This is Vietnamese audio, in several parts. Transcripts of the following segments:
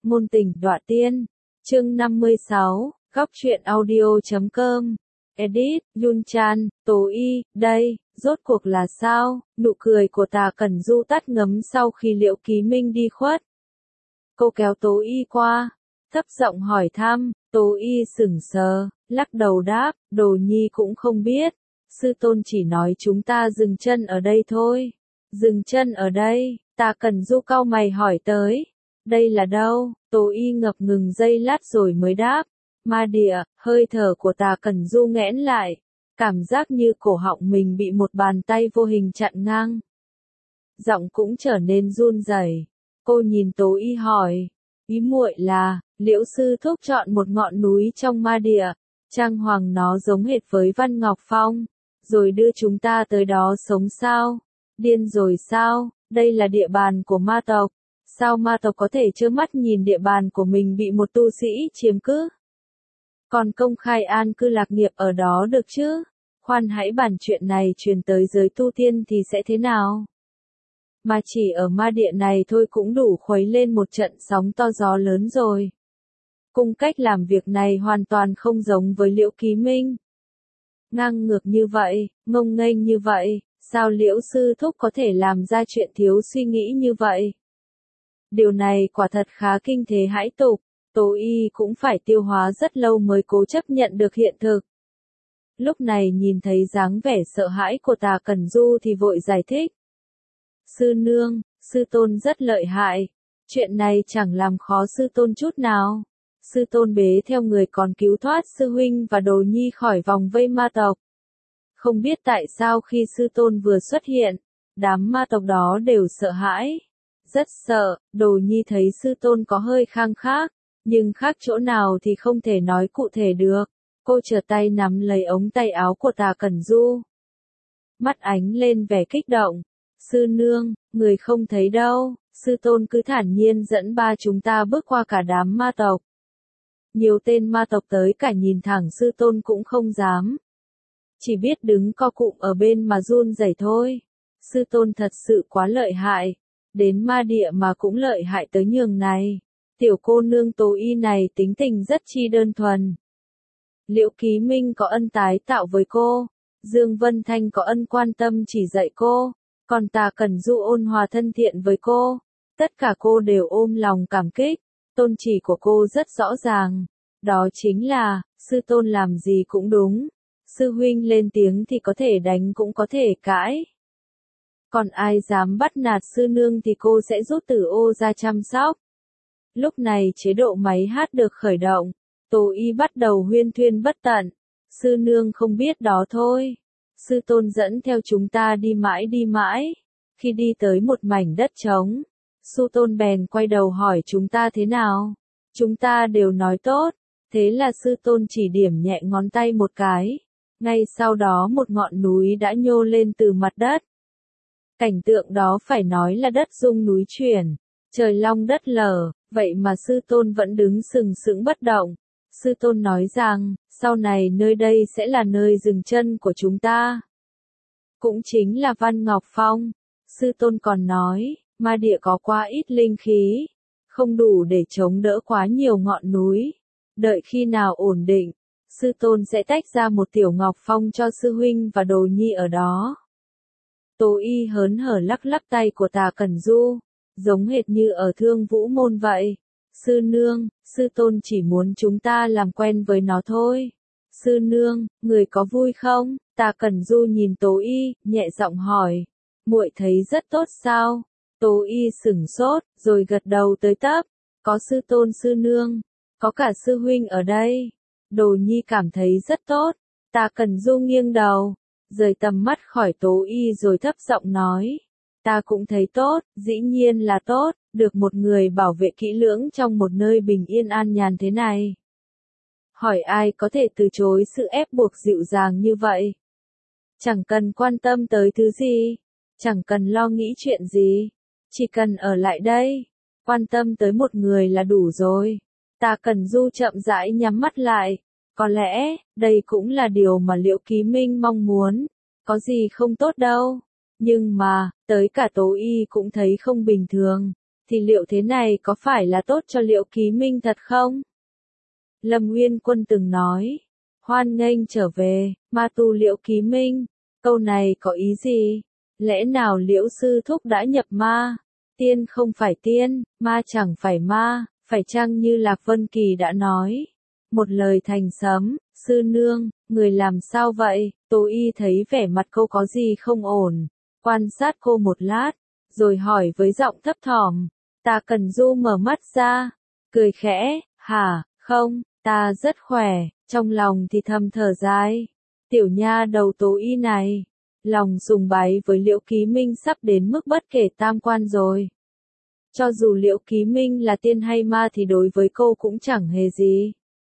Ngôn tình đọa tiên. Chương 56, góc truyện audio.com. Edit, Yun Chan, Tố Y, đây, rốt cuộc là sao? Nụ cười của Tà Cẩn Du tắt ngấm sau khi Liễu Ký Minh đi khuất. Cô kéo Tố Y qua, thấp giọng hỏi thăm, Tố Y sững sờ, lắc đầu đáp, Đồ Nhi cũng không biết. Sư tôn chỉ nói chúng ta dừng chân ở đây thôi. Dừng chân ở đây, Tà Cẩn Du cau mày hỏi tới. Đây là đâu? Tố Y ngập ngừng giây lát rồi mới đáp. Ma địa, hơi thở của Tà Cẩn Du nghẽn lại. Cảm giác như cổ họng mình bị một bàn tay vô hình chặn ngang. Giọng cũng trở nên run rẩy. Cô nhìn Tố Y hỏi. Ý muội là, Liễu sư thúc chọn một ngọn núi trong ma địa. Trang hoàng nó giống hệt với Văn Ngọc Phong. Rồi đưa chúng ta tới đó sống sao? Điên rồi sao? Đây là địa bàn của ma tộc. Sao ma tộc có thể trơ mắt nhìn địa bàn của mình bị một tu sĩ chiếm cứ? Còn công khai an cư lạc nghiệp ở đó được chứ? Khoan hãy bàn chuyện này truyền tới giới tu tiên thì sẽ thế nào? Mà chỉ ở ma địa này thôi cũng đủ khuấy lên một trận sóng to gió lớn rồi. Cung cách làm việc này hoàn toàn không giống với Liễu Ký Minh. Ngang ngược như vậy, ngông nghênh như vậy, sao Liễu sư thúc có thể làm ra chuyện thiếu suy nghĩ như vậy? Điều này quả thật khá kinh thế hãi tục, Tố Y cũng phải tiêu hóa rất lâu mới cố chấp nhận được hiện thực. Lúc này nhìn thấy dáng vẻ sợ hãi của Tà Cẩn Du thì vội giải thích. Sư nương, sư tôn rất lợi hại, chuyện này chẳng làm khó sư tôn chút nào. Sư tôn bế theo người còn cứu thoát sư huynh và Đồ Nhi khỏi vòng vây ma tộc. Không biết tại sao khi sư tôn vừa xuất hiện, đám ma tộc đó đều sợ hãi. Rất sợ, Đồ Nhi thấy sư tôn có hơi khang khác, nhưng khác chỗ nào thì không thể nói cụ thể được. Cô trở tay nắm lấy ống tay áo của Tà Cẩn Du. Mắt ánh lên vẻ kích động. Sư nương, người không thấy đâu, sư tôn cứ thản nhiên dẫn ba chúng ta bước qua cả đám ma tộc. Nhiều tên ma tộc tới cả nhìn thẳng sư tôn cũng không dám. Chỉ biết đứng co cụm ở bên mà run rẩy thôi. Sư tôn thật sự quá lợi hại. Đến ma địa mà cũng lợi hại tới nhường này. Tiểu cô nương Tố Y này tính tình rất chi đơn thuần. Liễu Ký Minh có ân tái tạo với cô. Dương Vân Thanh có ân quan tâm chỉ dạy cô. Còn Tà Cẩn Du ôn hòa thân thiện với cô. Tất cả cô đều ôm lòng cảm kích. Tôn chỉ của cô rất rõ ràng. Đó chính là, sư tôn làm gì cũng đúng. Sư huynh lên tiếng thì có thể đánh cũng có thể cãi. Còn ai dám bắt nạt sư nương thì cô sẽ rút Tử Ô ra chăm sóc. Lúc này chế độ máy hát được khởi động. Tố Y bắt đầu huyên thuyên bất tận. Sư nương không biết đó thôi. Sư tôn dẫn theo chúng ta đi mãi. Khi đi tới một mảnh đất trống, sư tôn bèn quay đầu hỏi chúng ta thế nào. Chúng ta đều nói tốt. Thế là sư tôn chỉ điểm nhẹ ngón tay một cái. Ngay sau đó một ngọn núi đã nhô lên từ mặt đất. Cảnh tượng đó phải nói là đất rung núi chuyển, trời long đất lở, vậy mà sư tôn vẫn đứng sừng sững bất động. Sư tôn nói rằng, sau này nơi đây sẽ là nơi dừng chân của chúng ta. Cũng chính là Văn Ngọc Phong. Sư tôn còn nói, ma địa có quá ít linh khí, không đủ để chống đỡ quá nhiều ngọn núi. Đợi khi nào ổn định, sư tôn sẽ tách ra một tiểu Ngọc Phong cho sư huynh và Đồ Nhi ở đó. Tố Y hớn hở lắc lắc tay của Tà Cẩn Du, giống hệt như ở Thương Vũ Môn vậy. Sư nương, sư tôn chỉ muốn chúng ta làm quen với nó thôi. Sư nương, người có vui không? Tà Cẩn Du nhìn Tố Y, nhẹ giọng hỏi. Muội thấy rất tốt sao? Tố Y sửng sốt, rồi gật đầu tới tấp. Có sư tôn sư nương, có cả sư huynh ở đây. Đồ Nhi cảm thấy rất tốt. Tà Cẩn Du nghiêng đầu, rời tầm mắt khỏi Tố Y rồi thấp giọng nói. Ta cũng thấy tốt, dĩ nhiên là tốt, được một người bảo vệ kỹ lưỡng trong một nơi bình yên an nhàn thế này. Hỏi ai có thể từ chối sự ép buộc dịu dàng như vậy? Chẳng cần quan tâm tới thứ gì, chẳng cần lo nghĩ chuyện gì, chỉ cần ở lại đây, quan tâm tới một người là đủ rồi. Tà Cẩn Du chậm rãi nhắm mắt lại, có lẽ, đây cũng là điều mà Liễu Ký Minh mong muốn, có gì không tốt đâu. Nhưng mà, tới cả Tố Y cũng thấy không bình thường. thì liệu thế này có phải là tốt cho Liễu Ký Minh thật không? Lâm Nguyên Quân từng nói, hoan nghênh trở về, ma tu Liễu Ký Minh, câu này có ý gì? Lẽ nào Liễu sư thúc đã nhập ma? Tiên không phải tiên, ma chẳng phải ma, phải chăng như Lạc Vân Kỳ đã nói? Một lời thành sấm, sư nương, người làm sao vậy? Tố y thấy vẻ mặt cô có gì không ổn, quan sát cô một lát, rồi hỏi với giọng thấp thỏm. Tà Cẩn Du mở mắt ra, cười khẽ, hả, không, ta rất khỏe, trong lòng thì thầm thở dài. Tiểu nha đầu Tố y này, lòng sùng bái với Liễu Ký Minh sắp đến mức bất kể tam quan rồi. Cho dù Liễu Ký Minh là tiên hay ma thì đối với cô cũng chẳng hề gì.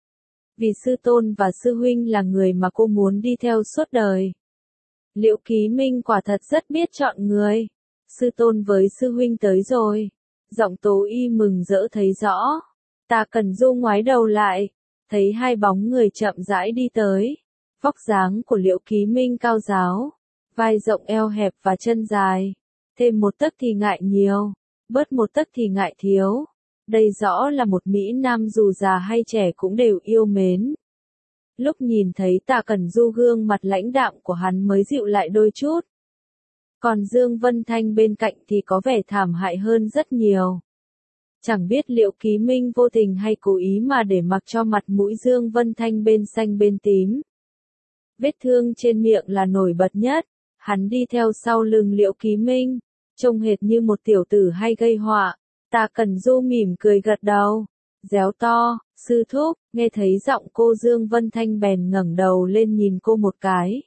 Vì sư tôn và sư huynh là người mà cô muốn đi theo suốt đời. Liễu Ký Minh quả thật rất biết chọn người. Sư tôn với sư huynh tới rồi. Giọng Tố y mừng rỡ thấy rõ. Tà Cẩn Du ngoái đầu lại, thấy hai bóng người chậm rãi đi tới. Vóc dáng của Liễu Ký Minh cao ráo, vai rộng eo hẹp và chân dài. Thêm một tấc thì ngại nhiều, bớt một tấc thì ngại thiếu. Đây rõ là một mỹ nam dù già hay trẻ cũng đều yêu mến. Lúc nhìn thấy Tà Cẩn Du gương mặt lãnh đạm của hắn mới dịu lại đôi chút. Còn Dương Vân Thanh bên cạnh thì có vẻ thảm hại hơn rất nhiều. Chẳng biết Liễu Ký Minh vô tình hay cố ý mà để mặc cho mặt mũi Dương Vân Thanh bên xanh bên tím. Vết thương trên miệng là nổi bật nhất, hắn đi theo sau lưng Liễu Ký Minh, trông hệt như một tiểu tử hay gây họa. Tà Cẩn Du mỉm cười gật đầu, réo to, sư thúc, nghe thấy giọng cô Dương Vân Thanh bèn ngẩng đầu lên nhìn cô một cái.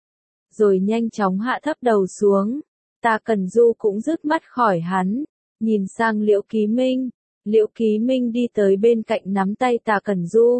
Rồi nhanh chóng hạ thấp đầu xuống, Tà Cẩn Du cũng rước mắt khỏi hắn, nhìn sang Liễu Ký Minh. Liễu Ký Minh đi tới bên cạnh nắm tay Tà Cẩn Du.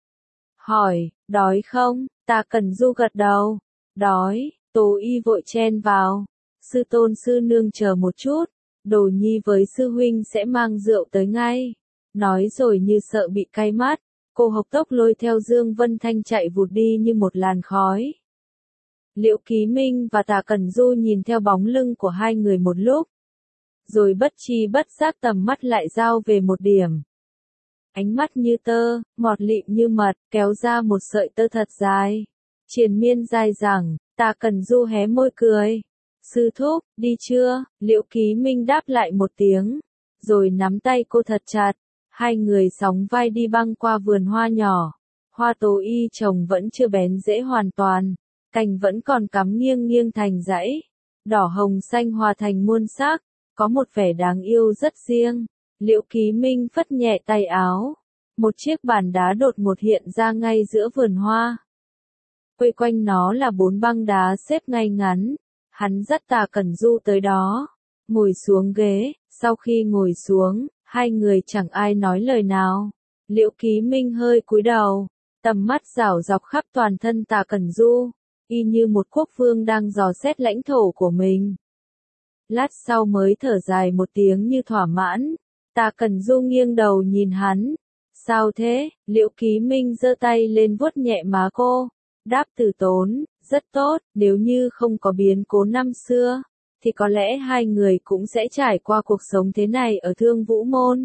Hỏi, đói không? Tà Cẩn Du gật đầu, đói. Tố y vội chen vào, sư tôn sư nương chờ một chút. Đồ nhi với sư huynh sẽ mang rượu tới ngay. Nói rồi như sợ bị cay mắt, cô hộc tốc lôi theo Dương Vân Thanh chạy vụt đi như một làn khói. Liễu Ký Minh và Tà Cẩn Du nhìn theo bóng lưng của hai người một lúc. Rồi bất tri bất giác tầm mắt lại giao về một điểm. Ánh mắt như tơ, ngọt lịm như mật, kéo ra một sợi tơ thật dài. Triền miên dài dẳng, Tà Cẩn Du hé môi cười. Sư thúc, đi chưa? Liễu Ký Minh đáp lại một tiếng, rồi nắm tay cô thật chặt. Hai người sóng vai đi băng qua vườn hoa nhỏ. Hoa Tố y trồng vẫn chưa bén rễ hoàn toàn, cành vẫn còn cắm nghiêng nghiêng thành dãy. Đỏ hồng xanh hòa thành muôn sắc, có một vẻ đáng yêu rất riêng. Liễu Ký Minh phất nhẹ tay áo. Một chiếc bàn đá đột ngột hiện ra ngay giữa vườn hoa. Quây quanh nó là 4 băng đá xếp ngay ngắn. Hắn dắt Tà Cẩn Du tới đó, ngồi xuống ghế. Sau khi ngồi xuống, hai người chẳng ai nói lời nào. Liễu Ký Minh hơi cúi đầu, tầm mắt rảo dọc khắp toàn thân Tà Cẩn Du, y như một quốc vương đang dò xét lãnh thổ của mình. Lát sau mới thở dài một tiếng như thỏa mãn. Tà Cẩn Du nghiêng đầu nhìn hắn. Sao thế? Liễu Ký Minh giơ tay lên vuốt nhẹ má cô, đáp từ tốn, rất tốt. Nếu như không có biến cố năm xưa, thì có lẽ hai người cũng sẽ trải qua cuộc sống thế này ở Thương Vũ Môn.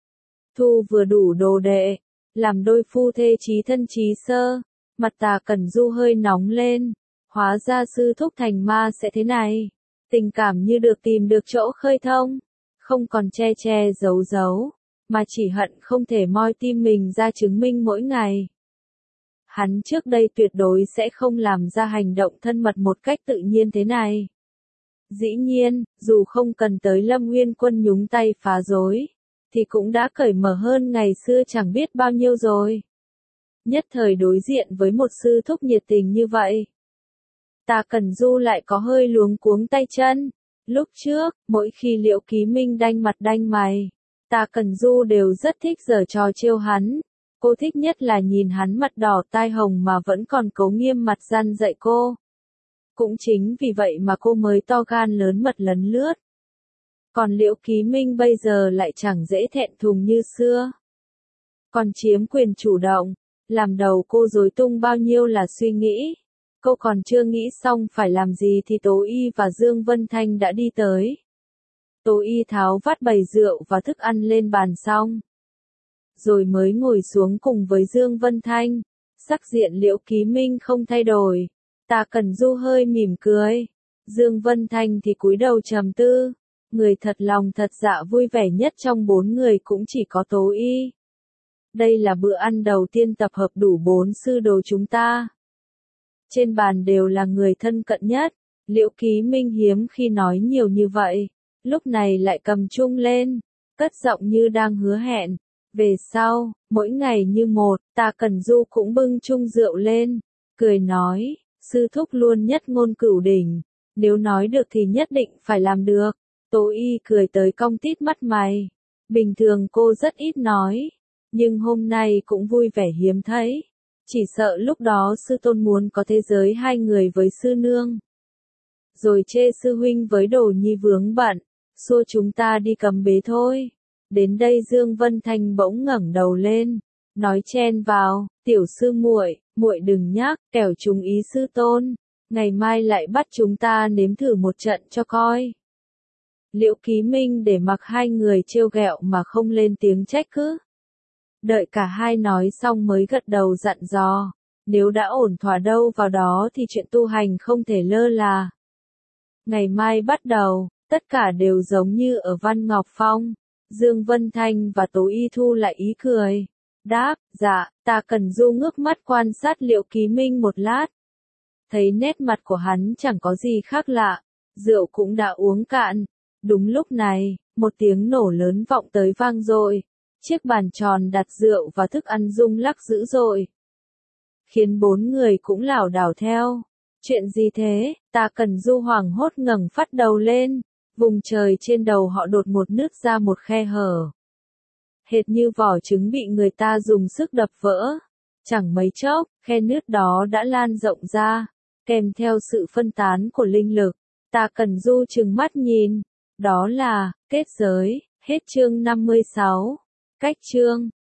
Thu vừa đủ đồ đệ, làm đôi phu thê chí thân chí sơ. Mặt Tà Cẩn Du hơi nóng lên. Hóa ra sư thúc thành ma sẽ thế này. Tình cảm như được tìm được chỗ khơi thông, không còn che che giấu giấu, mà chỉ hận không thể moi tim mình ra chứng minh mỗi ngày. Hắn trước đây tuyệt đối sẽ không làm ra hành động thân mật một cách tự nhiên thế này. Dĩ nhiên, dù không cần tới Lâm Nguyên Quân nhúng tay phá rối, thì cũng đã cởi mở hơn ngày xưa chẳng biết bao nhiêu rồi. Nhất thời đối diện với một sư thúc nhiệt tình như vậy, Tà Cẩn Du lại có hơi luống cuống tay chân. Lúc trước, mỗi khi Liễu Ký Minh đanh mặt đanh mày, Tà Cẩn Du đều rất thích giở trò trêu hắn. Cô thích nhất là nhìn hắn mặt đỏ tai hồng mà vẫn còn cố nghiêm mặt răn dạy cô. Cũng chính vì vậy mà cô mới to gan lớn mật lấn lướt. Còn Liễu Ký Minh bây giờ lại chẳng dễ thẹn thùng như xưa. Còn chiếm quyền chủ động, làm đầu cô rối tung bao nhiêu là suy nghĩ. Cô còn chưa nghĩ xong phải làm gì thì Tố Y và Dương Vân Thanh đã đi tới. Tố Y tháo vát bày rượu và thức ăn lên bàn xong, rồi mới ngồi xuống cùng với Dương Vân Thanh. Sắc diện Liễu Ký Minh không thay đổi. Tạ Cẩn Du hơi mỉm cười. Dương Vân Thanh thì cúi đầu trầm tư. Người thật lòng thật dạ vui vẻ nhất trong 4 người cũng chỉ có Tố Y. Đây là bữa ăn đầu tiên tập hợp đủ 4 sư đồ chúng ta. Trên bàn đều là người thân cận nhất. Liễu Ký Minh hiếm khi nói nhiều như vậy. Lúc này lại cầm chung lên, cất giọng như đang hứa hẹn. Về sau, mỗi ngày như một, Tạ Cẩn Du cũng bưng chung rượu lên, cười nói, sư thúc luôn nhất ngôn cửu đỉnh, nếu nói được thì nhất định phải làm được. Tố Y cười tới cong tít mắt mày. Bình thường cô rất ít nói, nhưng hôm nay cũng vui vẻ hiếm thấy. Chỉ sợ lúc đó sư tôn muốn có thế giới hai người với sư nương. Rồi chê sư huynh với Đồ Nhi vướng bận, xua chúng ta đi cầm bế thôi. Đến đây Dương Vân Thanh bỗng ngẩng đầu lên, nói chen vào, tiểu sư muội, muội đừng nhắc, kẻo trúng ý sư tôn, ngày mai lại bắt chúng ta nếm thử một trận cho coi. Liễu Ký Minh để mặc hai người trêu ghẹo mà không lên tiếng trách cứ. Đợi cả hai nói xong mới gật đầu dặn dò, nếu đã ổn thỏa đâu vào đó thì chuyện tu hành không thể lơ là. Ngày mai bắt đầu, tất cả đều giống như ở Văn Ngọc Phong. Dương Vân Thanh và Tố Y thu lại ý cười. Đáp, dạ, Tạ Cẩn Du ngước mắt quan sát Liễu Ký Minh một lát. Thấy nét mặt của hắn chẳng có gì khác lạ, rượu cũng đã uống cạn. Đúng lúc này, một tiếng nổ lớn vọng tới vang dội. Chiếc bàn tròn đặt rượu và thức ăn rung lắc dữ dội, khiến 4 người cũng lảo đảo theo. Chuyện gì thế? Tạ Cẩn Du hoảng hốt ngẩng phát đầu lên. Vùng trời trên đầu họ đột một nứt ra một khe hở. Hệt như vỏ trứng bị người ta dùng sức đập vỡ. Chẳng mấy chốc, khe nứt đó đã lan rộng ra, kèm theo sự phân tán của linh lực. Tạ Cẩn Du trừng mắt nhìn. Đó là, kết giới. Hết chương 56. Cách chương.